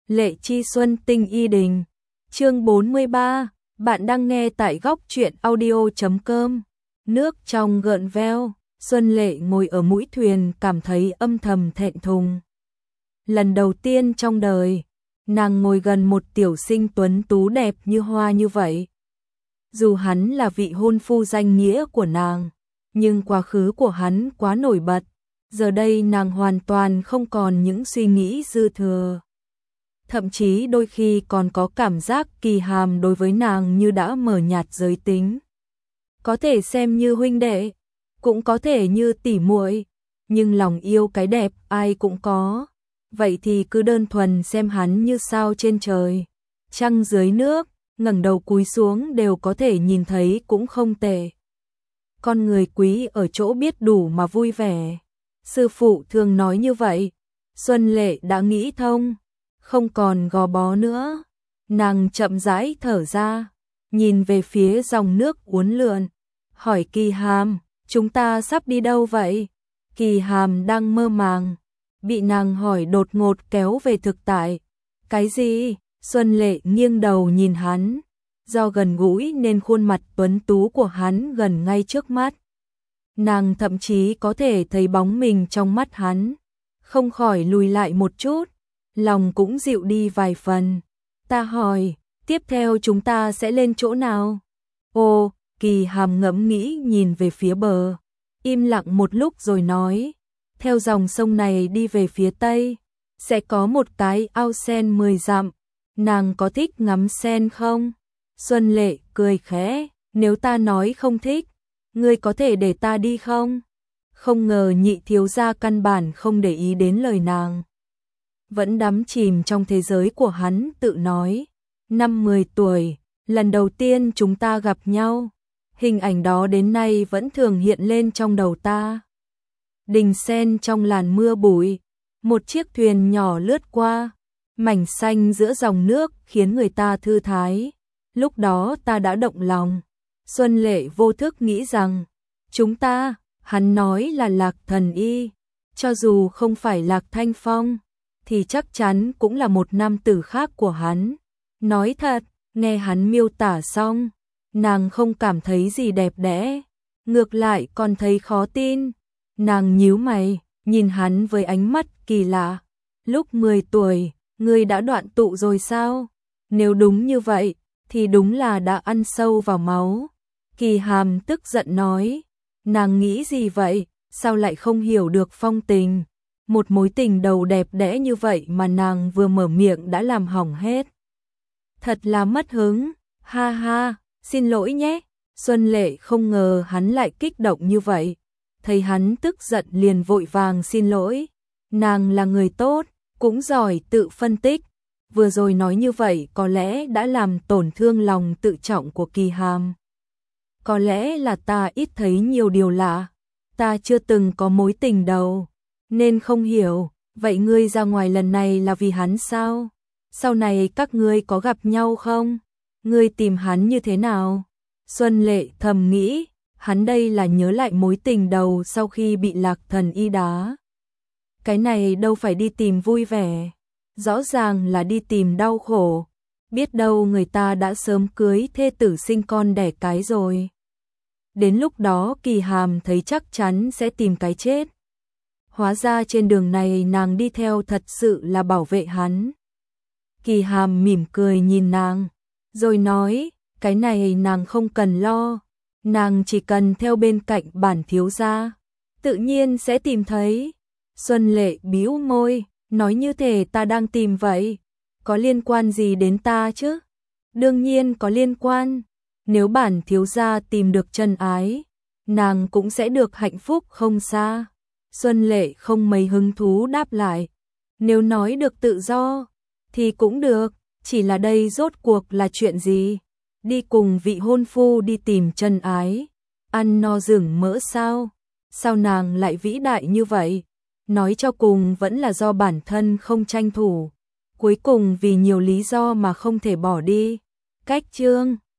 Lệ Chi Xuân Tinh Y Đình. Chương 43, bạn đang nghe tại góc truyện audio.com. Nước trong gợn veo, Xuân Lệ ngồi ở mũi thuyền cảm thấy âm thầm thẹn thùng. Lần đầu tiên trong đời, nàng ngồi gần một tiểu sinh tuấn tú đẹp như hoa như vậy. Dù hắn là vị hôn phu danh nghĩa của nàng, nhưng quá khứ của hắn quá nổi bật. Giờ đây nàng hoàn toàn không còn những suy nghĩ dư thừa. Thậm chí đôi khi còn có cảm giác Kỳ Hàm đối với nàng như đã mở nhạt giới tính. Có thể xem như huynh đệ, cũng có thể như tỉ muội, nhưng lòng yêu cái đẹp ai cũng có. Vậy thì cứ đơn thuần xem hắn như sao trên trời, trăng dưới nước, ngẩng đầu cúi xuống đều có thể nhìn thấy cũng không tệ. Con người quý ở chỗ biết đủ mà vui vẻ. Sư phụ thường nói như vậy. Xuân Lệ đã nghĩ thông, không còn gò bó nữa. Nàng chậm rãi thở ra, nhìn về phía dòng nước uốn lượn, hỏi Kỳ Hàm, chúng ta sắp đi đâu vậy? Kỳ Hàm đang mơ màng, bị nàng hỏi đột ngột kéo về thực tại. Cái gì? Xuân Lệ nghiêng đầu nhìn hắn, do gần gũi nên khuôn mặt tuấn tú của hắn gần ngay trước mắt. Nàng thậm chí có thể thấy bóng mình trong mắt hắn, không khỏi lùi lại một chút, lòng cũng dịu đi vài phần. Ta hỏi, tiếp theo chúng ta sẽ lên chỗ nào? Ồ, Kỳ Hàm ngẫm nghĩ nhìn về phía bờ, im lặng một lúc rồi nói, theo dòng sông này đi về phía tây, sẽ có một cái ao sen 10 dặm, nàng có thích ngắm sen không? Xuân Lệ cười khẽ, nếu ta nói không thích, ngươi có thể để ta đi không? Không ngờ nhị thiếu gia căn bản không để ý đến lời nàng. Vẫn đắm chìm trong thế giới của hắn tự nói. Năm 10 tuổi, lần đầu tiên chúng ta gặp nhau. Hình ảnh đó đến nay vẫn thường hiện lên trong đầu ta. Đình sen trong làn mưa bụi, một chiếc thuyền nhỏ lướt qua, mảnh xanh giữa dòng nước khiến người ta thư thái. Lúc đó ta đã động lòng. Xuân Lệ vô thức nghĩ rằng, chúng ta, hắn nói là Lạc Thần Y, cho dù không phải Lạc Thanh Phong, thì chắc chắn cũng là một nam tử khác của hắn. Nói thật, nghe hắn miêu tả xong, nàng không cảm thấy gì đẹp đẽ, ngược lại còn thấy khó tin. Nàng nhíu mày, nhìn hắn với ánh mắt kỳ lạ. Lúc 10 tuổi, ngươi đã đoạn tụ rồi sao? Nếu đúng như vậy, thì đúng là đã ăn sâu vào máu. Kỳ Hàm tức giận nói, nàng nghĩ gì vậy, sao lại không hiểu được phong tình? Một mối tình đầu đẹp đẽ như vậy mà nàng vừa mở miệng đã làm hỏng hết. Thật là mất hứng, ha ha, xin lỗi nhé. Xuân Lệ không ngờ hắn lại kích động như vậy. Thấy hắn tức giận liền vội vàng xin lỗi. Nàng là người tốt, cũng giỏi tự phân tích. Vừa rồi nói như vậy có lẽ đã làm tổn thương lòng tự trọng của Kỳ Hàm. Có lẽ là ta ít thấy nhiều điều lạ, ta chưa từng có mối tình đầu, nên không hiểu, vậy ngươi ra ngoài lần này là vì hắn sao? Sau này các ngươi có gặp nhau không? Ngươi tìm hắn như thế nào? Xuân Lệ thầm nghĩ, hắn đây là nhớ lại mối tình đầu sau khi bị Lạc Thần Y đá. Cái này đâu phải đi tìm vui vẻ, rõ ràng là đi tìm đau khổ. Biết đâu người ta đã sớm cưới thê tử sinh con đẻ cái rồi. Đến lúc đó Kỳ Hàm thấy chắc chắn sẽ tìm cái chết. Hóa ra trên đường này nàng đi theo thật sự là bảo vệ hắn. Kỳ Hàm mỉm cười nhìn nàng, rồi nói, cái này nàng không cần lo, nàng chỉ cần theo bên cạnh bản thiếu gia, tự nhiên sẽ tìm thấy. Xuân Lệ bĩu môi, nói như thể ta đang tìm vậy, có liên quan gì đến ta chứ? Đương nhiên có liên quan, nếu bản thiếu gia tìm được chân ái, nàng cũng sẽ được hạnh phúc không xa. Xuân Lệ không mấy hứng thú đáp lại, nếu nói được tự do, thì cũng được, chỉ là đây rốt cuộc là chuyện gì? Đi cùng vị hôn phu đi tìm chân ái, ăn no rừng mỡ sao? Sao nàng lại vĩ đại như vậy? Nói cho cùng vẫn là do bản thân không tranh thủ, cuối cùng vì nhiều lý do mà không thể bỏ đi. Cách chương